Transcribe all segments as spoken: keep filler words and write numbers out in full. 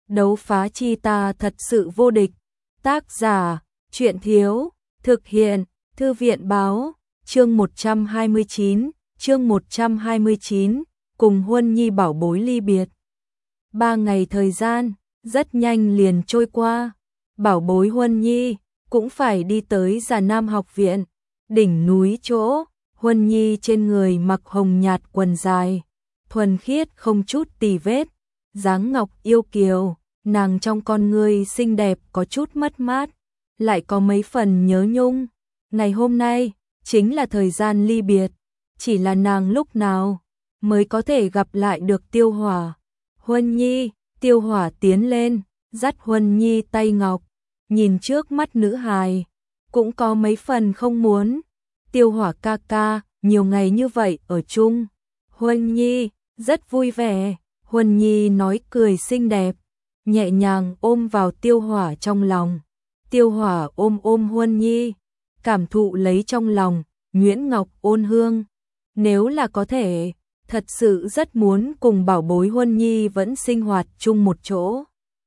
Đấu phá chi ta thật sự vô địch. Tác giả, Truyện Thiếu, thực hiện, Thư viện Báo, chương một trăm hai mươi chín, chương một trăm hai mươi chín, cùng Huân Nhi bảo bối ly biệt. Ba ngày thời gian, rất nhanh liền trôi qua, bảo bối Huân Nhi cũng phải đi tới Già Nam học viện, đỉnh núi chỗ, Huân Nhi trên người mặc hồng nhạt quần dài, thuần khiết không chút tì vết, dáng ngọc yêu kiều, nàng trong con ngươi xinh đẹp có chút mất mát, lại có mấy phần nhớ nhung. Ngày hôm nay chính là thời gian ly biệt, chỉ là nàng lúc nào mới có thể gặp lại được Tiêu Hỏa. Huân Nhi, Tiêu Hỏa tiến lên, dắt Huân Nhi tay ngọc, nhìn trước mắt nữ hài, cũng có mấy phần không muốn. Tiêu Hỏa ca ca, nhiều ngày như vậy ở chung, Huân Nhi rất vui vẻ. Huân Nhi nói cười xinh đẹp, nhẹ nhàng ôm vào Tiêu Hỏa trong lòng. Tiêu Hỏa ôm ôm Huân Nhi, cảm thụ lấy trong lòng nhuyễn ngọc ôn hương. Nếu là có thể, thật sự rất muốn cùng bảo bối Huân Nhi vẫn sinh hoạt chung một chỗ.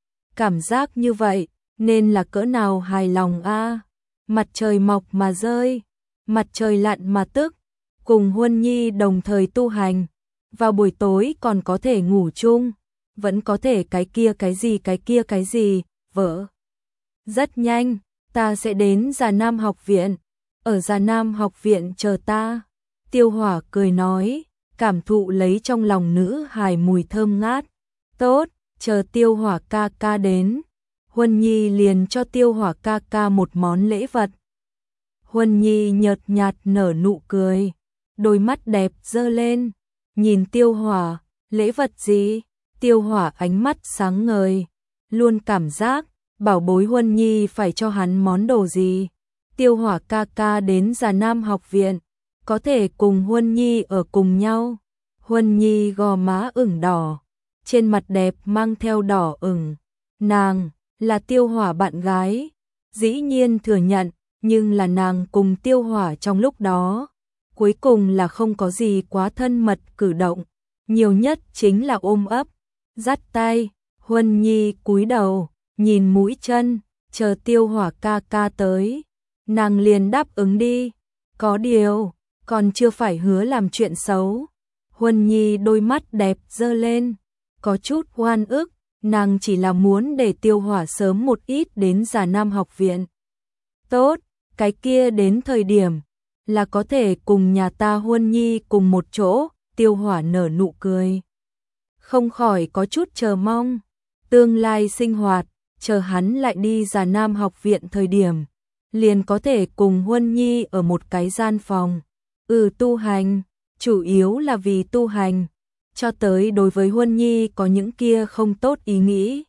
Cảm giác như vậy nên là cỡ nào hài lòng a. Mặt trời mọc mà rơi, mặt trời lặn mà tức, cùng Huân Nhi đồng thời tu hành, vào buổi tối còn có thể ngủ chung, vẫn có thể cái kia cái gì cái kia cái gì, vợ. Rất nhanh, ta sẽ đến Già Nam học viện, ở Già Nam học viện chờ ta. Tiêu Hỏa cười nói, cảm thụ lấy trong lòng nữ hài mùi thơm ngát. Tốt, chờ Tiêu Hỏa ca ca đến. Huân Nhi liền cho Tiêu Hỏa ca ca một món lễ vật. Huân Nhi nhợt nhạt nở nụ cười, đôi mắt đẹp dơ lên, nhìn Tiêu Hỏa, lễ vật gì? Tiêu Hỏa ánh mắt sáng ngời, luôn cảm giác bảo bối Huân Nhi phải cho hắn món đồ gì. Tiêu Hỏa ca ca đến Già Nam học viện, có thể cùng Huân Nhi ở cùng nhau. Huân Nhi gò má ửng đỏ, trên mặt đẹp mang theo đỏ ửng. Nàng là Tiêu Hỏa bạn gái, dĩ nhiên thừa nhận, nhưng là nàng cùng Tiêu Hỏa trong lúc đó, cuối cùng là không có gì quá thân mật cử động, nhiều nhất chính là ôm ấp, dắt tay. Huân Nhi cúi đầu, nhìn mũi chân, chờ Tiêu Hỏa ca ca tới, nàng liền đáp ứng đi. Có điều, còn chưa phải hứa làm chuyện xấu. Huân Nhi đôi mắt đẹp dơ lên, có chút oan ức, nàng chỉ là muốn để Tiêu Hỏa sớm một ít đến Già Nam học viện. Tốt, cái kia đến thời điểm là có thể cùng nhà ta Huân Nhi cùng một chỗ. Tiêu Hỏa nở nụ cười, không khỏi có chút chờ mong tương lai sinh hoạt, chờ hắn lại đi Già Nam học viện thời điểm, liền có thể cùng Huân Nhi ở một cái gian phòng. Ừ, tu hành, chủ yếu là vì tu hành, cho tới đối với Huân Nhi có những kia không tốt ý nghĩ.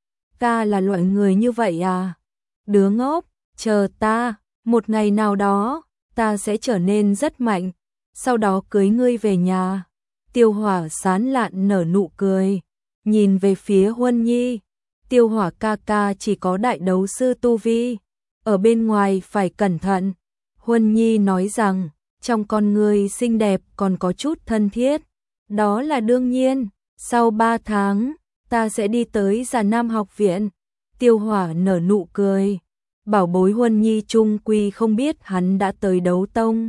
Ta là loại người như vậy à? Đứa ngốc, chờ ta, một ngày nào đó, ta sẽ trở nên rất mạnh, sau đó cưới ngươi về nhà. Tiêu Hỏa sán lạn nở nụ cười, nhìn về phía Huân Nhi. Tiêu Hỏa ca ca chỉ có đại đấu sư tu vi, ở bên ngoài phải cẩn thận. Huân Nhi nói rằng, trong con người xinh đẹp còn có chút thân thiết. Đó là đương nhiên, sau ba tháng, ta sẽ đi tới Già Nam học viện. Tiêu Hỏa nở nụ cười, bảo bối Huân Nhi chung quy không biết hắn đã tới đấu tông.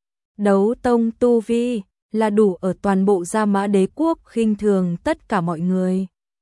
Đấu tông tu vi là đủ ở toàn bộ Gia Mã Đế quốc khinh thường tất cả mọi người.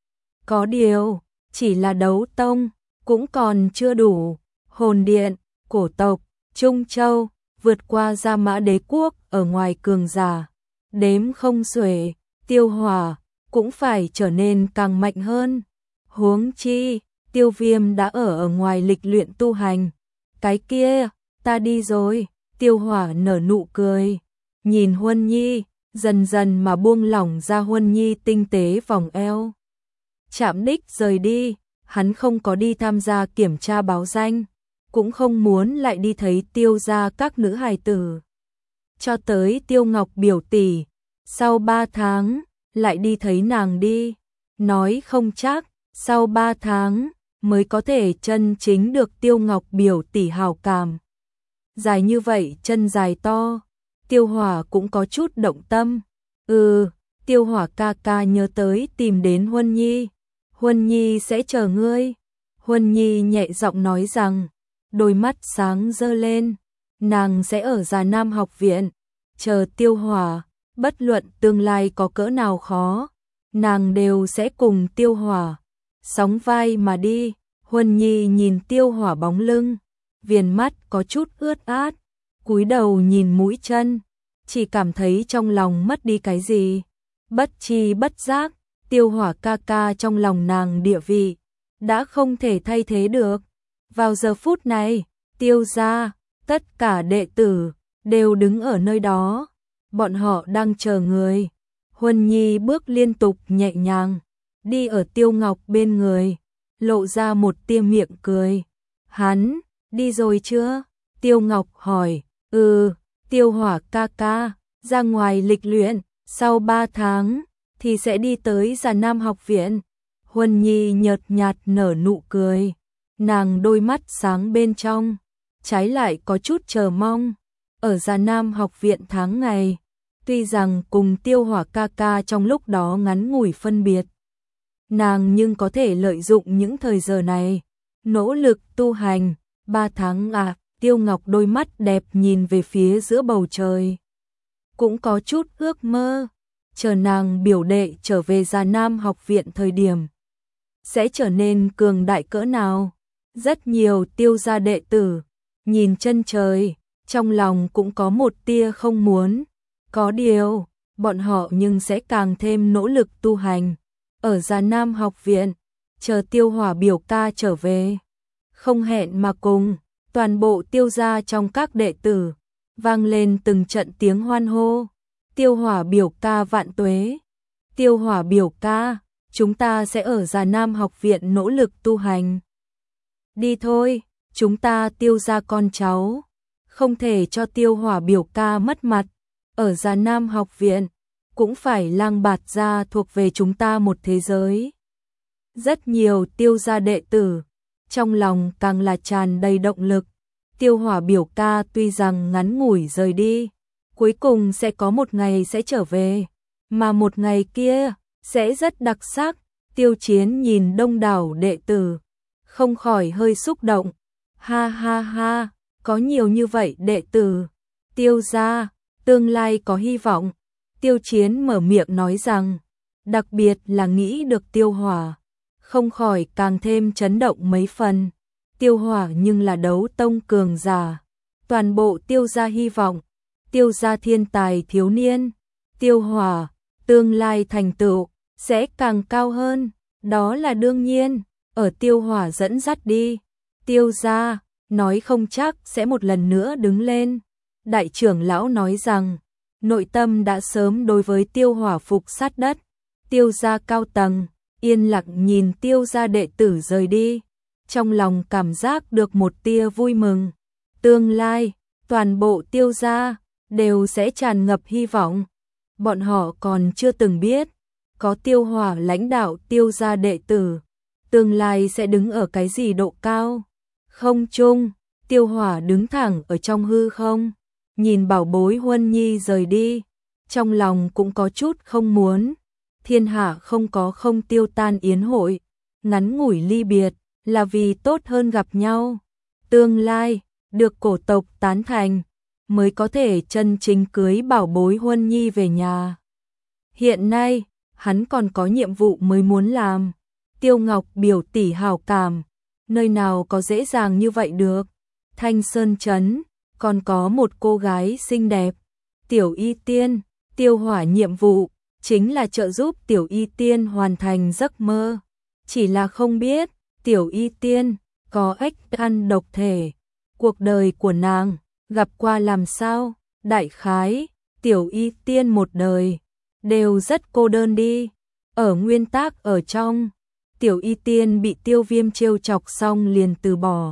Có điều, chỉ là đấu tông cũng còn chưa đủ. Hồn điện, cổ tộc, Trung Châu, vượt qua Gia Mã Đế quốc ở ngoài cường giả, đếm không xuể. Tiêu Hỏa cũng phải trở nên càng mạnh hơn. Huống chi, Tiêu Viêm đã ở ở ngoài lịch luyện tu hành. Cái kia, ta đi rồi. Tiêu Hỏa nở nụ cười, nhìn Huân Nhi, dần dần mà buông lỏng ra Huân Nhi tinh tế vòng eo. Chạm đích rời đi, hắn không có đi tham gia kiểm tra báo danh, cũng không muốn lại đi thấy Tiêu gia các nữ hài tử. Cho tới Tiêu Ngọc biểu tỷ, sau ba tháng, lại đi thấy nàng đi. Nói không chắc, sau ba tháng, mới có thể chân chính được Tiêu Ngọc biểu tỷ hào cảm. Dài như vậy chân dài to, Tiêu Hỏa cũng có chút động tâm. Ừ, Tiêu Hỏa ca ca nhớ tới tìm đến Huân Nhi. Huân Nhi sẽ chờ ngươi. Huân Nhi nhẹ giọng nói rằng, đôi mắt sáng dơ lên, nàng sẽ ở Già Nam học viện, chờ Tiêu Hỏa, bất luận tương lai có cỡ nào khó, nàng đều sẽ cùng Tiêu Hỏa sóng vai mà đi. Huân Nhi nhìn Tiêu Hỏa bóng lưng, viền mắt có chút ướt át, cúi đầu nhìn mũi chân, chỉ cảm thấy trong lòng mất đi cái gì. Bất chi bất giác, Tiêu Hỏa ca ca trong lòng nàng địa vị đã không thể thay thế được. Vào giờ phút này, Tiêu gia, tất cả đệ tử đều đứng ở nơi đó, bọn họ đang chờ người. Huân Nhi bước liên tục nhẹ nhàng, đi ở Tiêu Ngọc bên người, lộ ra một tia miệng cười. Hắn, đi rồi chưa? Tiêu Ngọc hỏi. Ừ, Tiêu Hỏa ca ca, ra ngoài lịch luyện, sau ba tháng thì sẽ đi tới Già Nam học viện. Huân Nhi nhợt nhạt nở nụ cười, nàng đôi mắt sáng bên trong, trái lại có chút chờ mong. Ở Già Nam học viện tháng ngày, tuy rằng cùng Tiêu Hỏa ca ca trong lúc đó ngắn ngủi phân biệt, nàng nhưng có thể lợi dụng những thời giờ này, nỗ lực tu hành. Ba tháng à, Tiêu Ngọc đôi mắt đẹp nhìn về phía giữa bầu trời, cũng có chút ước mơ, chờ nàng biểu đệ trở về Già Nam học viện thời điểm, sẽ trở nên cường đại cỡ nào. Rất nhiều Tiêu gia đệ tử, nhìn chân trời, trong lòng cũng có một tia không muốn, có điều, bọn họ nhưng sẽ càng thêm nỗ lực tu hành. Ở Già Nam học viện, chờ Tiêu Hỏa biểu ca trở về, không hẹn mà cùng, toàn bộ Tiêu gia trong các đệ tử, vang lên từng trận tiếng hoan hô. Tiêu Hỏa biểu ca vạn tuế, Tiêu Hỏa biểu ca, chúng ta sẽ ở Già Nam học viện nỗ lực tu hành. Đi thôi, chúng ta Tiêu gia con cháu, không thể cho Tiêu Hỏa biểu ca mất mặt. Ở Già Nam học viện, cũng phải lang bạt gia thuộc về chúng ta một thế giới. Rất nhiều Tiêu gia đệ tử, trong lòng càng là tràn đầy động lực. Tiêu Hỏa biểu ca tuy rằng ngắn ngủi rời đi, cuối cùng sẽ có một ngày sẽ trở về, mà một ngày kia sẽ rất đặc sắc. Tiêu Chiến nhìn đông đảo đệ tử, không khỏi hơi xúc động. Ha ha ha, có nhiều như vậy đệ tử, Tiêu gia, tương lai có hy vọng. Tiêu Chiến mở miệng nói rằng, đặc biệt là nghĩ được Tiêu Hỏa, không khỏi càng thêm chấn động mấy phần. Tiêu Hỏa nhưng là đấu tông cường giả, toàn bộ Tiêu gia hy vọng, Tiêu gia thiên tài thiếu niên, Tiêu Hỏa, tương lai thành tựu sẽ càng cao hơn, đó là đương nhiên. Ở Tiêu Hỏa dẫn dắt đi, Tiêu gia nói không chắc sẽ một lần nữa đứng lên. Đại trưởng lão nói rằng, nội tâm đã sớm đối với Tiêu Hỏa phục sát đất. Tiêu gia cao tầng yên lặng nhìn Tiêu gia đệ tử rời đi, trong lòng cảm giác được một tia vui mừng. Tương lai, toàn bộ Tiêu gia đều sẽ tràn ngập hy vọng. Bọn họ còn chưa từng biết, có Tiêu Hỏa lãnh đạo Tiêu gia đệ tử, tương lai sẽ đứng ở cái gì độ cao. Không trung, Tiêu Hỏa đứng thẳng ở trong hư không, nhìn bảo bối Huân Nhi rời đi, trong lòng cũng có chút không muốn. Thiên hạ không có không tiêu tan yến hội, ngắn ngủi ly biệt là vì tốt hơn gặp nhau. Tương lai, được cổ tộc tán thành, mới có thể chân chính cưới bảo bối Huân Nhi về nhà. Hiện nay, hắn còn có nhiệm vụ mới muốn làm. Tiêu Ngọc biểu tỷ hảo cảm, nơi nào có dễ dàng như vậy được. Thanh Sơn Trấn, còn có một cô gái xinh đẹp, Tiểu Y Tiên. Tiêu Hỏa nhiệm vụ chính là trợ giúp Tiểu Y Tiên hoàn thành giấc mơ. Chỉ là không biết, Tiểu Y Tiên có ếch ăn độc thể, cuộc đời của nàng gặp qua làm sao. Đại khái, Tiểu Y Tiên một đời đều rất cô đơn đi. Ở nguyên tắc ở trong, Tiểu Y Tiên bị Tiêu Viêm trêu chọc xong liền từ bỏ.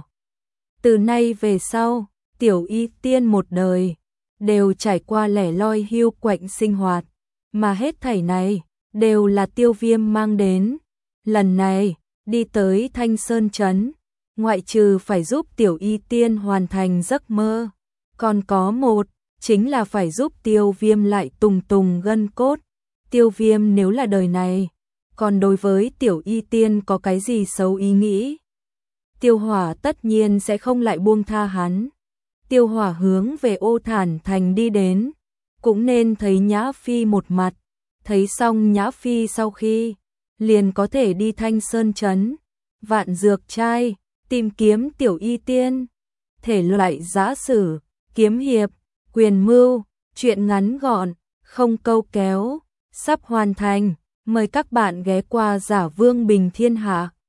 Từ nay về sau, Tiểu Y Tiên một đời đều trải qua lẻ loi hiu quạnh sinh hoạt, mà hết thảy này đều là Tiêu Viêm mang đến. Lần này, đi tới Thanh Sơn Trấn, ngoại trừ phải giúp Tiểu Y Tiên hoàn thành giấc mơ, còn có một, chính là phải giúp Tiêu Viêm lại tùng tùng gân cốt. Tiêu Viêm nếu là đời này còn đối với Tiểu Y Tiên có cái gì xấu ý nghĩ. Tiêu Hỏa tất nhiên sẽ không lại buông tha hắn. Tiêu Hỏa hướng về Ô Thản Thành đi đến, cũng nên thấy Nhã Phi một mặt, thấy xong Nhã Phi sau khi, liền có thể đi Thanh Sơn Trấn, Vạn Dược Trai, tìm kiếm Tiểu Y Tiên. Thể loại giã sử, kiếm hiệp, quyền mưu, truyện ngắn gọn, không câu kéo, sắp hoàn thành. Mời các bạn ghé qua Giả Vương Bình Thiên Hạ.